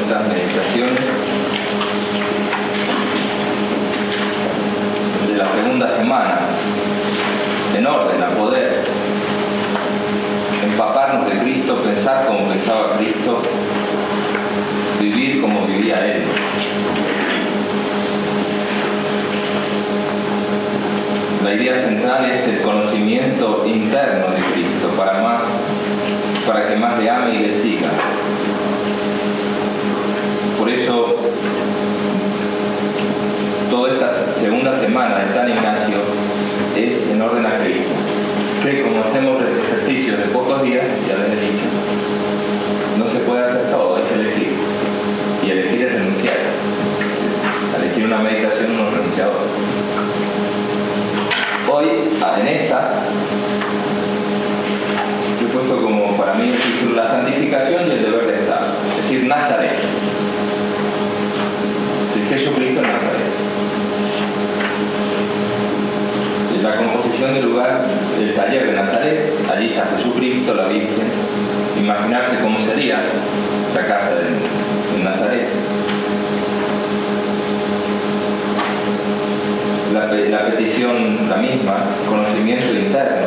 estas meditaciones de la segunda semana, en orden a poder empaparnos de Cristo, pensar como pensaba Cristo, vivir como vivía Él. La idea central es el conocimiento interno de Cristo para que más le ame y le siga. Por eso, toda esta segunda semana de San Ignacio es en orden a Cristo. Que como hacemos ejercicios de pocos días, ya les he dicho, no se puede hacer todo, hay que elegir. Y elegir es renunciar. Elegir una meditación uno renuncia a otra. Hoy, en esta, yo he puesto como para mí el título la santificación y el deber de estar, es decir, Nazaret. Es Jesucristo en Nazaret. En la composición del lugar del taller de Nazaret, allí está Jesucristo, la Virgen. Imaginarse cómo sería la casa de Nazaret. La petición, la misma, conocimiento interno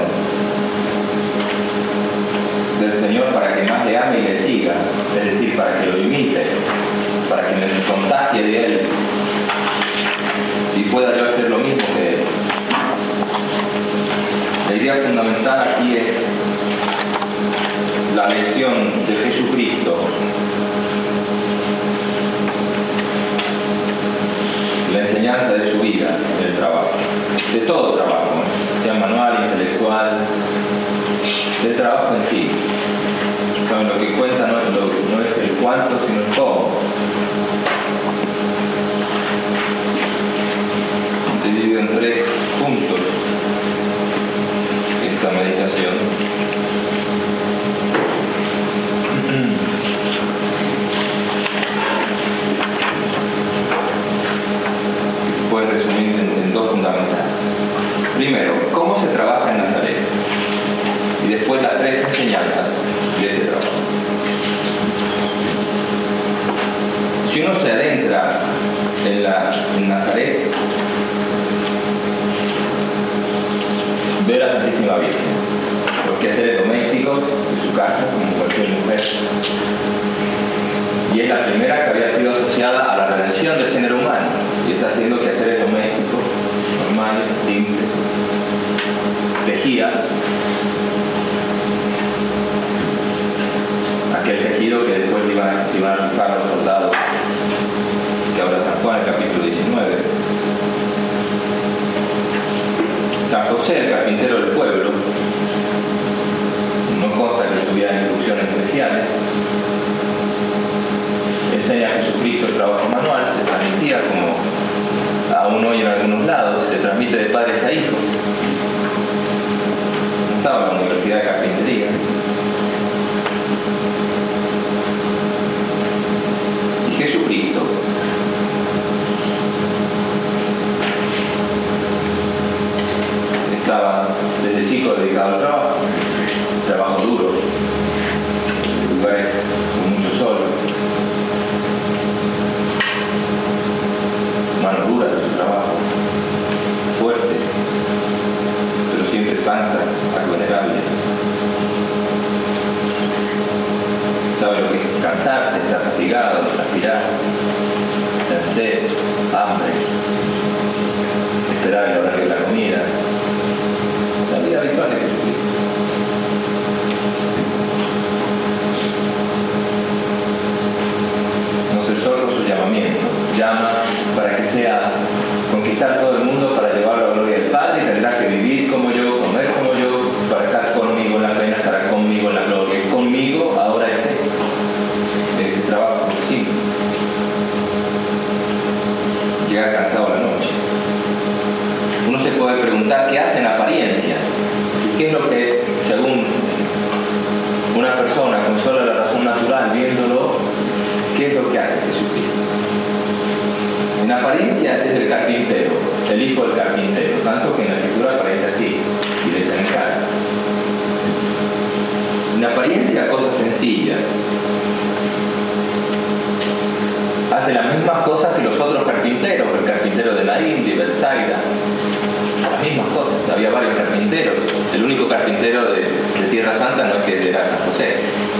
del Señor para que más le ame y le siga, es decir, para que lo imite, para que me contagie de Él y pueda yo hacer lo mismo que Él. La idea fundamental aquí es la lección de Jesucristo, la enseñanza de su vida, del trabajo, de todo trabajo, sea manual, intelectual, del trabajo en sí. Saben, lo que cuenta no es el cuánto, sino el cómo. Se divide en 3 puntos esta meditación. Puede resumir en 2 fundamentales. Primero, cómo se trabaja en Nazaret. Y después las 3 enseñanzas de este trabajo. Si uno se adentra en Nazaret, ve a la Santísima Virgen, los quehaceres domésticos de su casa, como cualquier mujer. Y es la primera que había sido asociada a la redención del género humano. Y está haciendo quehaceres domésticos, normales, simples. Tejía aquel tejido que después se iban a rifar los soldados, que ahora San Juan, el capítulo 19. San José, el carpintero del pueblo, no consta que tuviera instrucciones especiales, enseña a Jesucristo el trabajo manual, se transmitía como aún hoy en algunos lados, se transmite de padres a hijos. No estaba en la Universidad de Carpintería. Y Jesucristo estaba desde chico dedicado al trabajo duro, lugares con mucho sol, manos duras de su trabajo, fuerte, pero siempre santas, vulnerables. Sabe lo que es cansarse, estar fatigado, transpirar, tener sed, hambre, esperar el horario de la comida. La vida habitual de Jesucristo. Nos exhorta su llamamiento. Llama para que sea conquistar todo el mundo, para llevarlo a la gloria del Padre, y tendrá que vivir como yo, comer como yo, para estar conmigo en la pena, estará conmigo en la gloria. Y conmigo ahora es este trabajo simple. Llegar mismas cosas que los otros carpinteros, el carpintero de Naín, de Bethsaida, las mismas cosas. Había varios carpinteros. El único carpintero de Tierra Santa no es que era San José.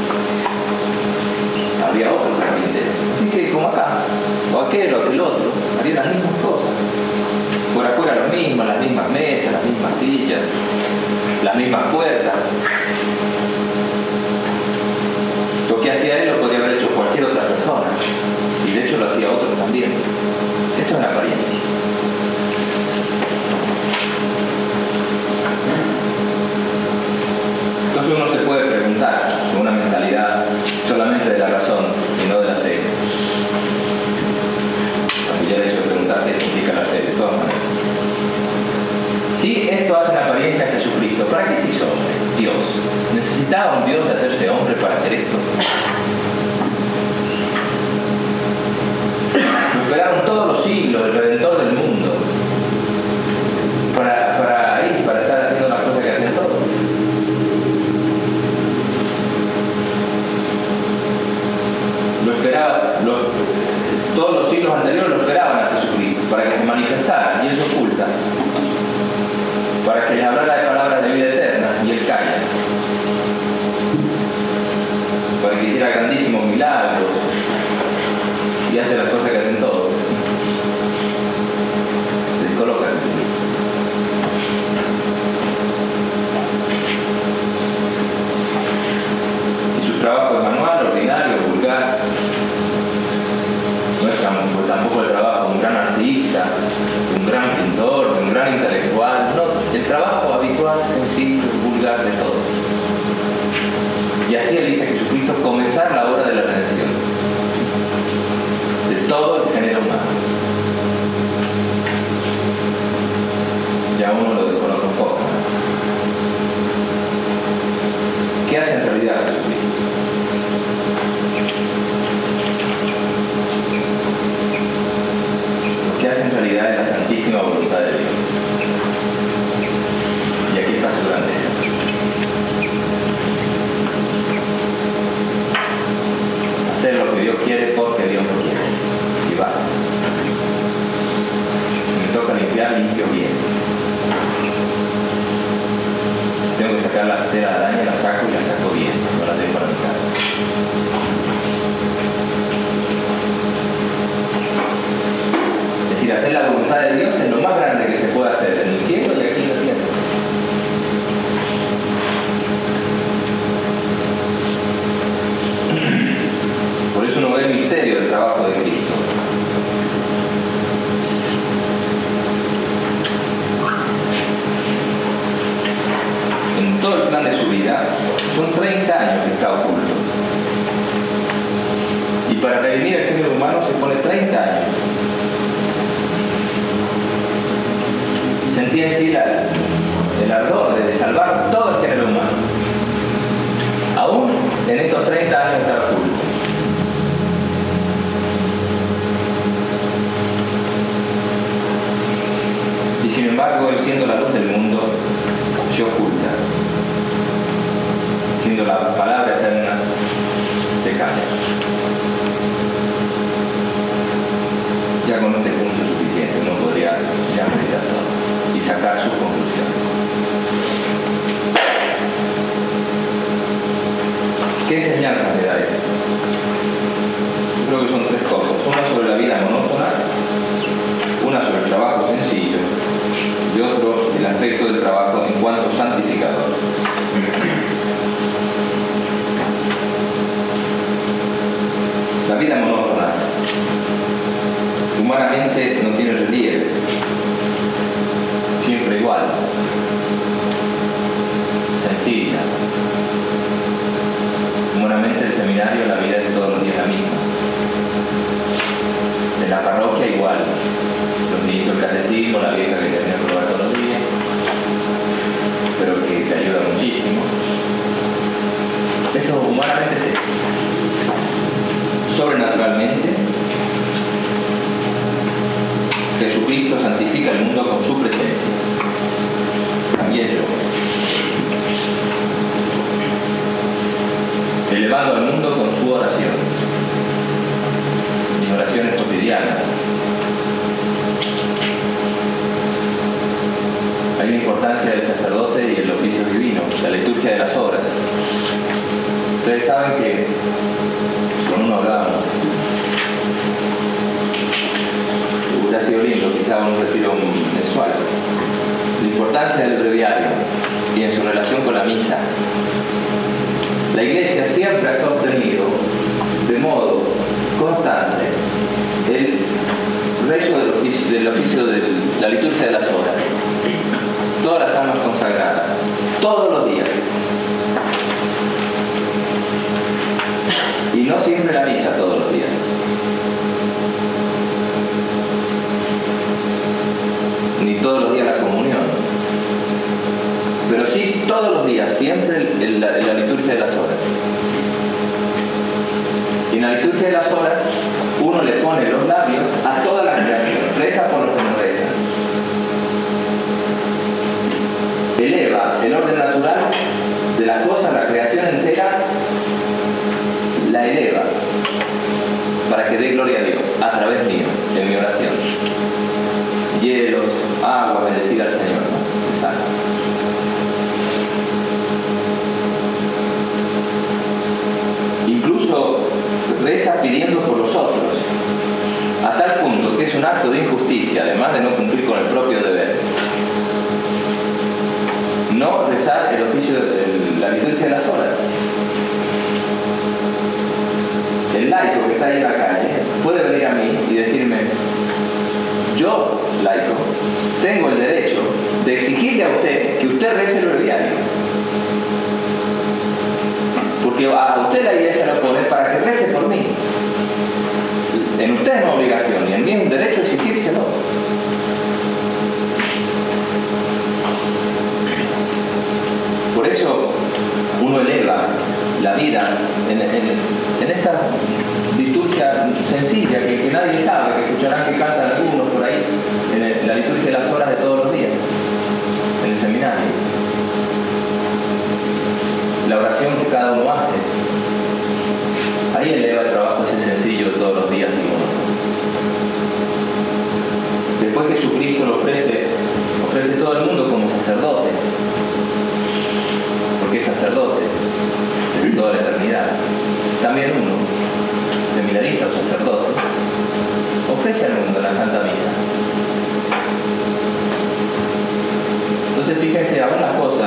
Había otros carpinteros. Así que como acá, o aquel o aquel otro, harían las mismas cosas. Por afuera lo mismo, las mismas mesas, las mismas sillas, las mismas puertas. Lo que hacía él lo podría haber hecho cualquier otra persona. Y de hecho lo hacía otros también. Esto es una apariencia. Entonces uno se puede preguntar con una mentalidad solamente de la razón y no de la fe. Aunque ya el hecho de preguntarse significa la fe de todas maneras. Si esto hace la apariencia a Jesucristo, ¿para qué se hizo hombre? Dios. ¿Necesitaba un Dios de hacerse hombre para hacer esto? Lo esperaron todos los siglos, el Redentor del mundo, para estar haciendo las cosas que hacen todos. Lo esperaba, todos los siglos anteriores lo esperaban a Jesucristo, para que se manifestara, y él se oculta, para que les hablara de palabras de vida eterna, y él calla, para que hiciera grandísimos milagros, y hace las cosas que hacen todos. Se descoloca Jesucristo. Y su trabajo es manual, ordinario, vulgar. No es tampoco el trabajo de un gran artista, de un gran pintor, de un gran intelectual. No, el trabajo habitual, sencillo, vulgar de todos. Y así elige Jesucristo comenzar la obra de la redención de todo el género humano. Ya uno lo desconoce un poco. ¿Qué hace en realidad Jesucristo? Lo que hace en realidad es la santísima voluntad de Dios. Y aquí está su grandeza. Hacer lo que Dios quiere porque Dios lo quiere. Y va. Si me toca limpiar, limpio bien. Tengo que sacar la cera de araña, la saco y la saco bien. No la dejo para mi casa. Es decir, hacer la voluntad de Dios es lo más grande que se puede hacer en el cielo y aquí en la tierra. Por eso uno ve el misterio del trabajo de Cristo. En todo el plan de su vida, son 30 años que está oculto. Y para redimir el género humano se pone 30 años. Sentía en sí el ardor de salvar todo el género humano. Aún en estos 30 años está oculto. Y sin embargo, él siendo la luz del mundo, se oculta. Siendo la palabra eterna, se calla. Ya con este punto es suficiente, uno podría ya meditar todo y sacar sus conclusiones. ¿Qué enseñanzas me da esto? Yo creo que son 3 cosas. Una sobre la vida monótona, una sobre el trabajo sencillo y otro el aspecto del trabajo en cuanto santificador. La vida monótona humanamente no tiene relieve, siempre igual, sencilla. Humanamente el seminario, la vida es todos los días la misma. En la parroquia igual, los niños del catecismo, la vieja que tenía que probar todos los días, pero que te ayuda muchísimo. Eso humanamente es eso. Sobrenaturalmente, Jesucristo santifica el mundo con su presencia. También yo. Elevando al mundo con su oración. Mis oraciones cotidianas. cotidiana. Hay una importancia del sacerdote y el oficio divino, la liturgia de las horas. Ustedes saben que con uno hablábamos, hubiera sido lindo quizá un retiro mensual, la importancia del breviario y en su relación con la misa. La Iglesia siempre ha sostenido de modo constante el rezo del oficio de la liturgia de las horas, todas las almas consagradas, todos los días. Y no siempre la misa todos los días. Ni todos los días la comunión. Pero sí todos los días, siempre la liturgia de las horas. Y en la liturgia de las horas uno le pone los labios a toda la creación, reza por los que no rezan. Eleva el orden natural de las cosas, la creación entera la eleva para que dé gloria a Dios a través mío, en mi oración. Hielos, agua, bendecir al Señor, ¿no? Exacto. Incluso reza pidiendo por los otros, a tal punto que es un acto de injusticia, además de no cumplir con el propio deber, no rezar el oficio de la liturgia de las horas. El laico que está ahí en la calle puede venir a mí y decirme: yo, laico, tengo el derecho de exigirle a usted que usted rece el breviario, porque a usted la Iglesia lo pone para que rece por mí. En usted es una obligación y en mí es un derecho exigírselo. Por eso uno eleva la vida en esta liturgia sencilla que nadie sabe, que escucharán que cantan algunos por ahí, en la liturgia de las horas de todos los días, en el seminario. La oración que cada uno hace, ahí eleva el trabajo ese sencillo de todos los días y monótono. Después Jesucristo lo ofrece todo el mundo como sacerdote, porque es sacerdote de toda la eternidad. También uno, seminarista o sacerdote, ofrece al mundo la Santa Misa. Entonces fíjense, aún las cosas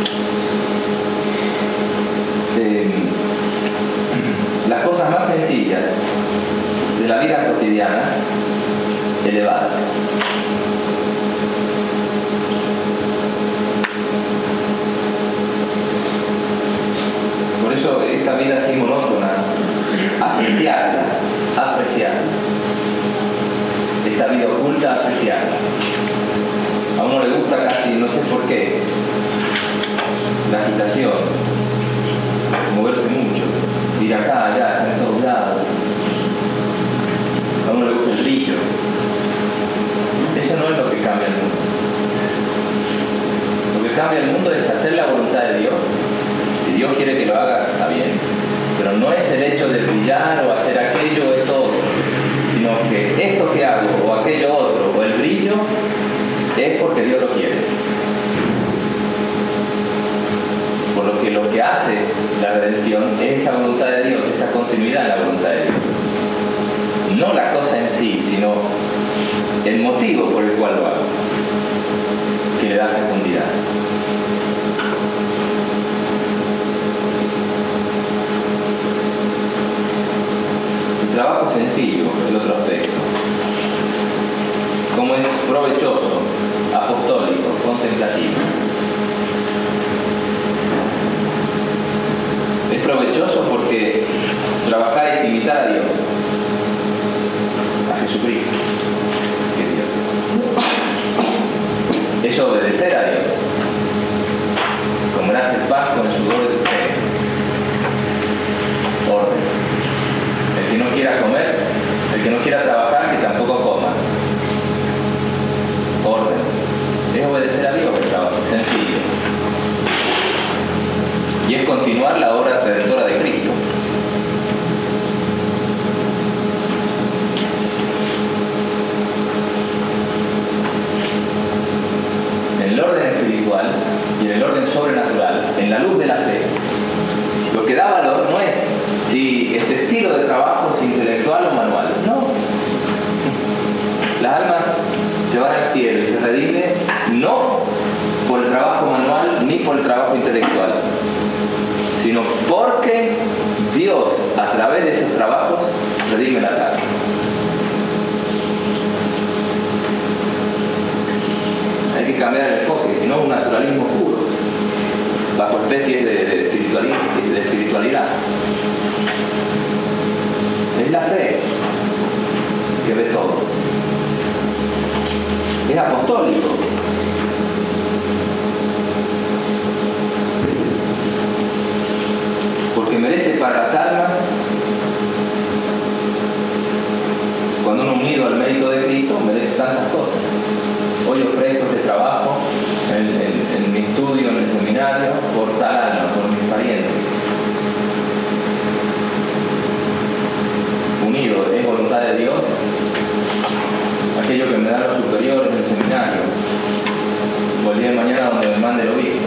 más sencillas de la vida cotidiana, elevadas. Por eso esta vida así monótona, apreciarla. Esta vida oculta, apreciarla. A uno le gusta casi, no sé por qué, la agitación, moverse mucho, ir acá, allá, en todos lados. A uno le gusta el brillo. Eso no es lo que cambia el mundo. Lo que cambia el mundo es hacer la voluntad de Dios. Si Dios quiere que lo haga, está bien. Pero no es el hecho de brillar o hacer aquello o esto otro, sino que esto que hago o aquello otro o el brillo es porque Dios lo quiere. Por lo que hace la redención es esa voluntad de Dios, esa continuidad en la voluntad de Dios. No la cosa en sí, sino el motivo por el cual lo hago, que le da fecundidad. El trabajo sencillo, el otro aspecto. Como es provechoso, apostólico, contemplativo. Es provechoso porque trabajar es imitar a Dios, a Jesucristo, que es Dios. Es obedecer a Dios. Comerás el pan con el sudor de tu frente. Orden. El que no quiera comer, el que no quiera trabajar, que tampoco coma. Orden. Es obedecer a Dios el trabajo, sencillo. Y es continuar la obra redentora de Cristo. si este estilo de trabajo es intelectual o manual. No. Las almas se van al cielo y se redime no por el trabajo manual ni por el trabajo intelectual, sino porque Dios, a través de esos trabajos, redime las almas. Hay que cambiar el enfoque, si no un naturalismo puro, bajo especies de espiritualidad. Es la fe que ve todo. Es apostólico. Porque merece para las almas, cuando uno unido al mérito de Cristo, merece tantas cosas. Hoy ofrezco este trabajo en mi estudio, en el seminario, por tal alma, por mis parientes. Unido, es voluntad de Dios. Aquello que me dan los superiores del seminario, o el día de mañana donde me mande el obispo.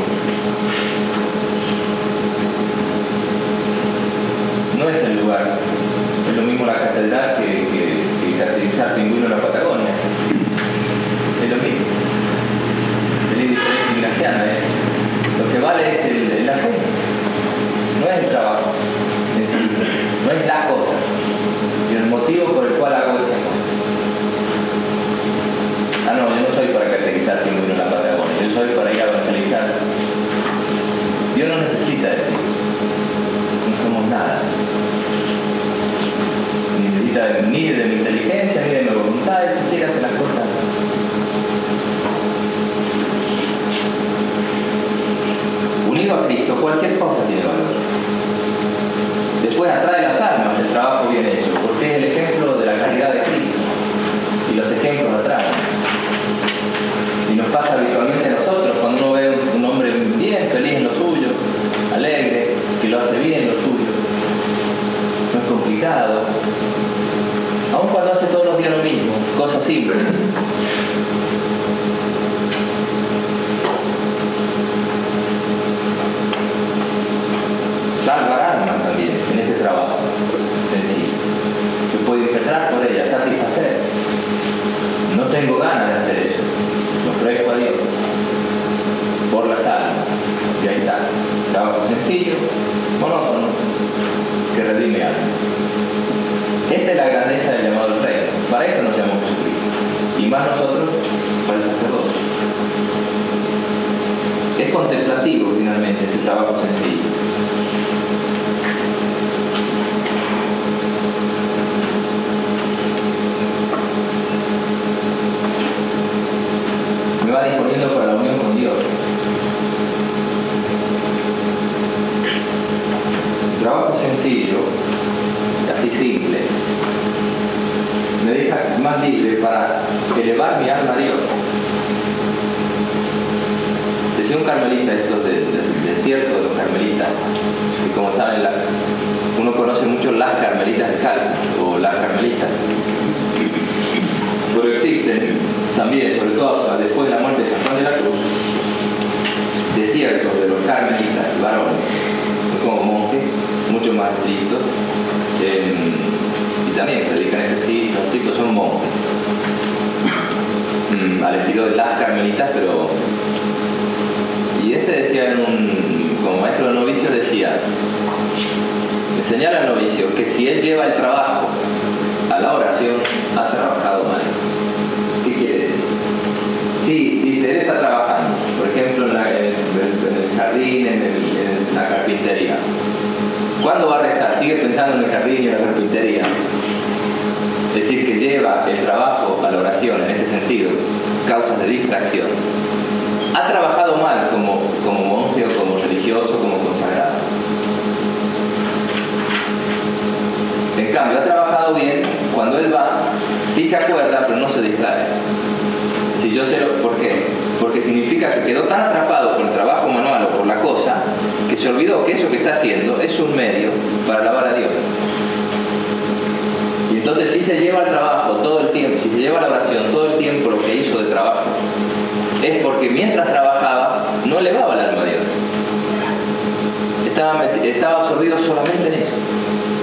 No es el lugar. Es lo mismo la catedral que caracterizar pingüino en la Patagonia. Es lo mismo. Es la indiferencia ignaciana. Lo que vale es la fe. No es el trabajo. No es la cosa, sino el motivo por el cual hago esa cosa. Ah, no, yo no soy para catequizar pingüino en la Patagonia. Yo soy para ir a evangelizar. Dios no necesita de ti. No somos nada. Ni necesita ni de mi inteligencia, ni de mi voluntad. Él quiere hacer las cosas. Unido a Cristo, cualquier cosa tiene valor. Después atrae las almas el trabajo bien hecho, porque es el ejemplo de la caridad de Cristo. Y los ejemplos atraen. Y nos pasa habitualmente a nosotros cuando uno ve un hombre bien feliz en lo suyo, alegre, que lo hace bien en lo suyo. No es complicado. Aun cuando hace todos los días lo mismo, cosas simples. Salvar almas también en ese trabajo sencillo. Yo puedo interpretar por ella, satisfacer. No tengo ganas de hacer eso. Lo ofrezco a Dios por las almas. Y ahí está. Trabajo sencillo, monótono, que redime almas. Esta es la grandeza del llamado al reino. Para esto nos llamó Jesucristo. Y más nosotros para el sacerdocio. Es contemplativo finalmente este trabajo sencillo. Me va disponiendo para la unión con Dios. El trabajo sencillo, así simple, me deja más libre para elevar mi alma a Dios. Decía un carmelita, estos del desierto de los carmelitas, y como saben, uno conoce mucho las carmelitas de Calca, o las carmelitas, pero existen también, sobre todo después de la muerte de San Juan de la Cruz, desiertos de los carmelitas, varones, como monjes, mucho más estrictos, y también predican ejercicios, los estrictos son monjes, al estilo de las carmelitas, pero... Y decía como maestro de novicio, decía, enseñar al novicio que si él lleva el trabajo a la oración, ha trabajado mal. ¿Qué quiere decir? Sí, dice, él está trabajando, por ejemplo, en el jardín, en la carpintería. ¿Cuándo va a rezar? Sigue pensando en el jardín y en la carpintería. Es decir, que lleva el trabajo a la oración, en este sentido, causas de distracción. Ha trabajado mal como monje o como religioso, como consagrado. En cambio, ha trabajado bien cuando él va, sí se acuerda, pero no se distrae. Si yo sé ¿por qué? Porque significa que quedó tan atrapado por el trabajo manual o por la cosa, que se olvidó que eso que está haciendo es un medio para alabar a Dios. Y entonces si se lleva el trabajo todo el tiempo, si se lleva la oración todo el tiempo lo que hizo de trabajo, es porque mientras trabajaba no elevaba el alma a Dios. Estaba absorbido solamente en eso.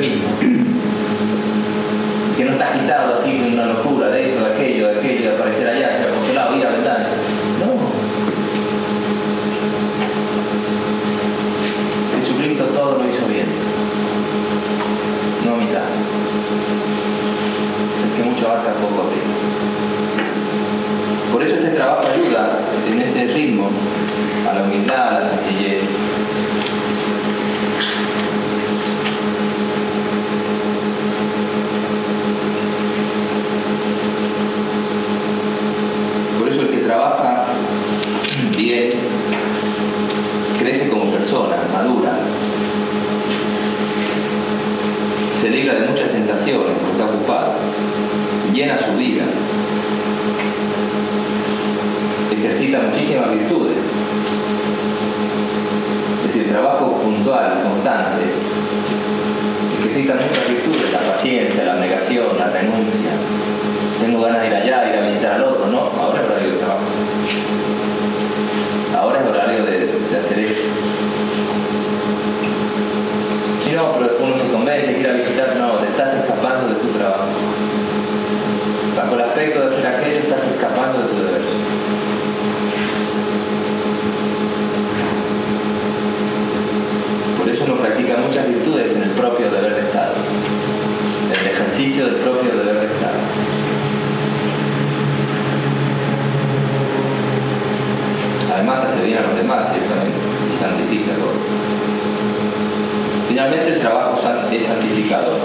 mismo. Que no está agitado así con una locura de esto, de aquello, de aparecer allá, de por otro lado, ir a ventana. No. Jesucristo todo lo hizo bien. No a mitad. Es que mucho abarca poco abrigo. Por eso este trabajo ayuda en ese ritmo a la humildad, a la sencillez. Por eso el que trabaja bien crece como persona, madura. Se libra de muchas tentaciones porque está ocupado. Llena su vida. Ejercita muchísimas virtudes. Es decir, trabajo puntual, constante. Ejercita muchas virtudes, la paciencia, la abnegación, la renuncia. Tengo ganas de ir allá, ir a visitar al otro, no, ahora es horario de trabajo. Ahora es horario de hacer eso. Si no, pero después uno se convence de ir a visitar, no, te estás escapando de tu trabajo. Bajo el aspecto de hacer aquello, estás escapando de tu deber. Por eso uno practica muchas virtudes en el propio deber de Estado, en el ejercicio del propio deber de Estado. Además hace bien a los demás, ciertamente, y santifica todo. Finalmente el trabajo es santificador.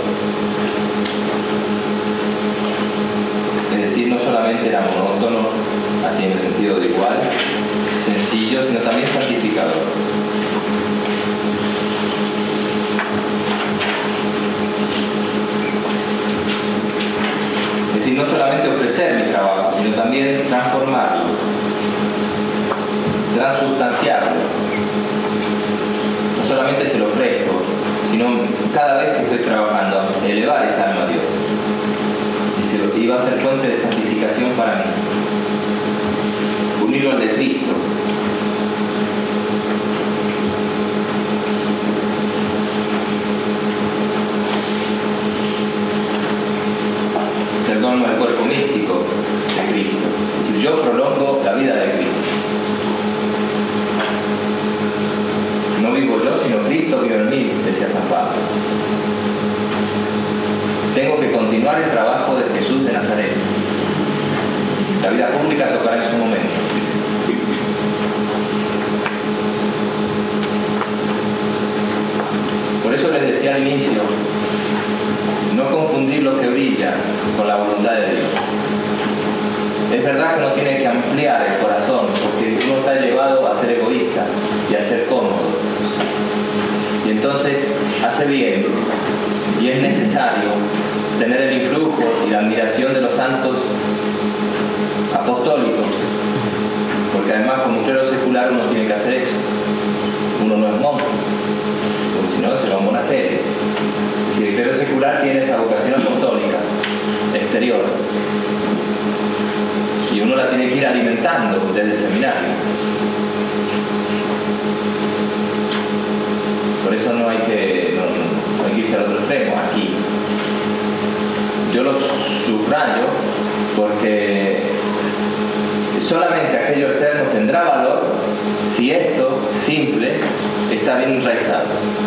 Es decir, no solamente era monótono, así en el sentido de igual, sencillo, sino también santificador. Es decir, no solamente ofrecer mi trabajo, sino también transformarlo, transubstanciarlo. No solamente se lo ofrezco, sino cada vez que estoy trabajando, elevar esa alma a Dios. Y va a ser fuente de santificación para mí. Unirlo al de Cristo. El don del cuerpo místico de Cristo. Es decir, yo prolongo la vida de Cristo. No vivo yo, sino Cristo vive en mí, decía San Pablo. Tengo que continuar el trabajo de Jesús de Nazaret. La vida pública tocará en su momento. Por eso les decía al inicio, no confundir lo que brilla con la voluntad de Dios. Es verdad que uno tiene que ampliar el corazón, porque uno está llevado a ser egoísta y a ser cómodo. Y entonces hace bien, y es necesario tener el influjo y la admiración de los santos apostólicos, porque además como clero secular uno tiene que hacer eso. Uno no es monje, porque si no se va a un monasterio. Y el clero secular tiene esa vocación apostólica exterior, y uno la tiene que ir alimentando desde el seminario. Por eso no hay que irse al otro extremo, aquí. Yo lo subrayo porque solamente aquello externo tendrá valor si esto, simple, está bien enraizado.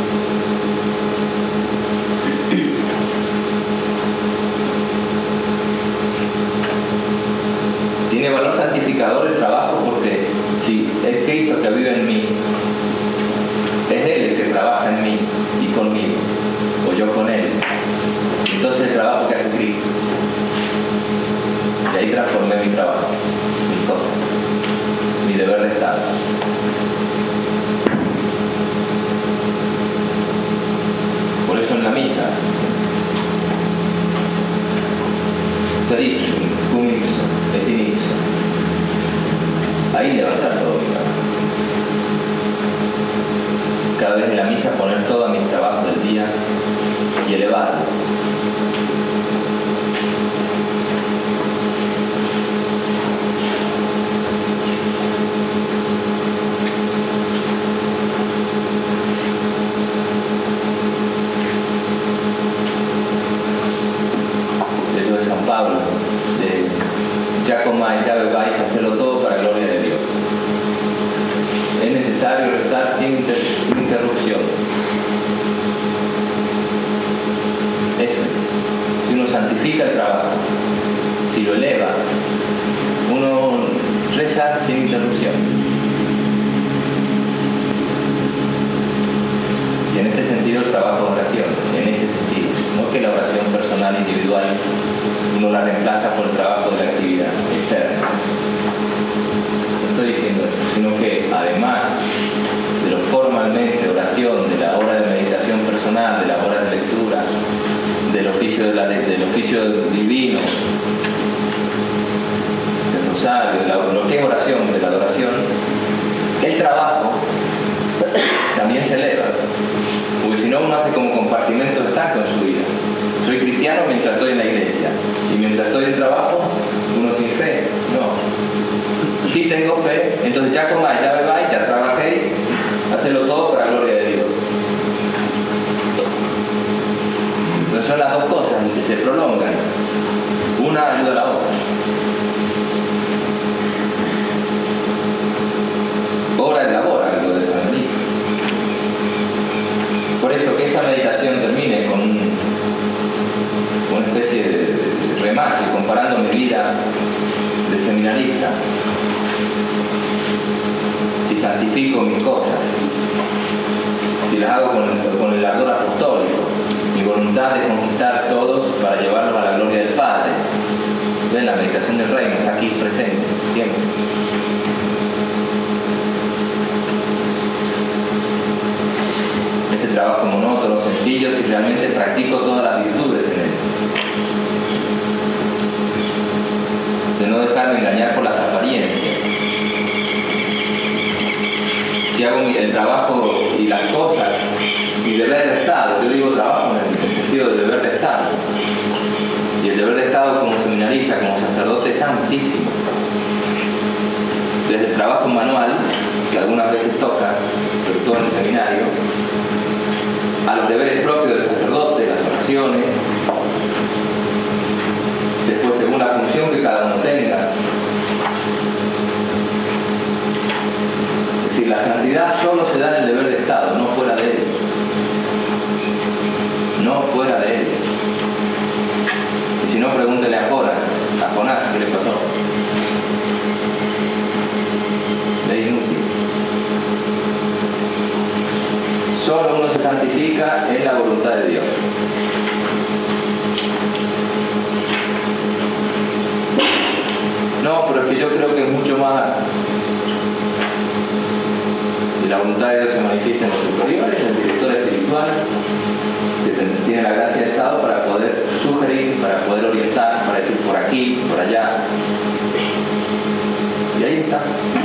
Tiene valor santificador el trabajo porque si es Cristo que vive en mí, es Él el que trabaja en mí y conmigo, o yo con Él. Entonces el trabajo que hace Cristo. Y ahí transformé mi trabajo, mi cosa, mi deber de Estado. Por eso en la misa, Seripsum, cum ipsum, et in ipsum. Ahí levantar todo mi trabajo. Cada vez en la misa poner todo mi trabajo del día y elevarlo. santifica el trabajo, si lo eleva, uno reza sin interrupción. Y en este sentido el trabajo de oración, en este sentido, no que la oración personal individual uno la reemplaza por el trabajo de la actividad externa. No estoy diciendo eso, sino que además de lo formalmente oración, de la hora de meditación personal, de la hora de lectura, del oficio divino, del rosario, lo que es oración, de la adoración, el trabajo también se eleva, porque si no uno hace como compartimentos estancos en su vida. Soy cristiano mientras estoy en la iglesia, y mientras estoy en trabajo, uno sin fe, no. Si tengo fe, entonces ya comáis, ya bebáis, ya trabajéis, hacerlo todo para la gloria de Dios. Entonces son las dos cosas que se prolongan, una ayuda a la otra. Ora y labora, algo de San Benito. Por eso que esta meditación termine con una especie de remache, comparando mi vida de seminarista. Si santifico mis cosas, si las hago con el ardor apostólico, mi voluntad de conquistar todos para llevarlos a la gloria del Padre. ¿Ven? La meditación del reino está aquí presente, siempre. Este trabajo monótono, sencillo, si realmente practico todas las virtudes en él. De no dejarme engañar por las apariencias. Si hago el trabajo y las cosas, mi deber de Estado, yo digo trabajo en el sentido de deber de Estado. Y el deber de Estado como seminarista, como sacerdote, es amplísimo. Desde el trabajo manual, que algunas veces toca, sobre todo en el seminario, a los deberes propios del sacerdote, las oraciones, después según la función que cada uno tenga. Es decir, la santidad solo se da en el deber de Estado, no fuera de él. No fuera de él. Y si no, pregúntele a Jonás, ¿qué le pasó? Es inútil. Solo uno se santifica en la voluntad de Dios. No, pero es que yo creo que es mucho más. Y la voluntad de Dios se manifiesta en los superiores, en el director espiritual, que tiene la gracia de Estado para poder sugerir, para poder orientar, para decir por aquí, por allá. Y ahí está.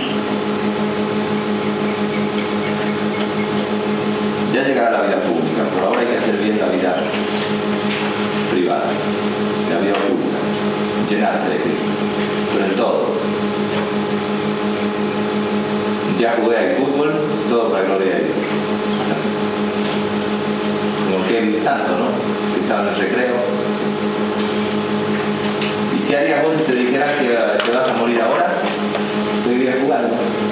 Ya llegará la vida pública, por ahora hay que hacer bien la vida privada, la vida pública, llenarse de Cristo, pero en todo. Ya jugué al fútbol, todo para la gloria de Dios. Como Kevin Santo, ¿no? Que estaba en el recreo. ¿Y qué harías vos si te dijeran que te vas a morir ahora? Seguirías jugando.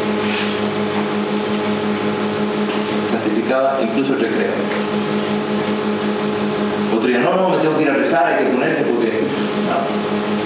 Santificaba incluso el recreo. Otro día, no, me tengo que ir a rezar, hay que ponerse porque... No.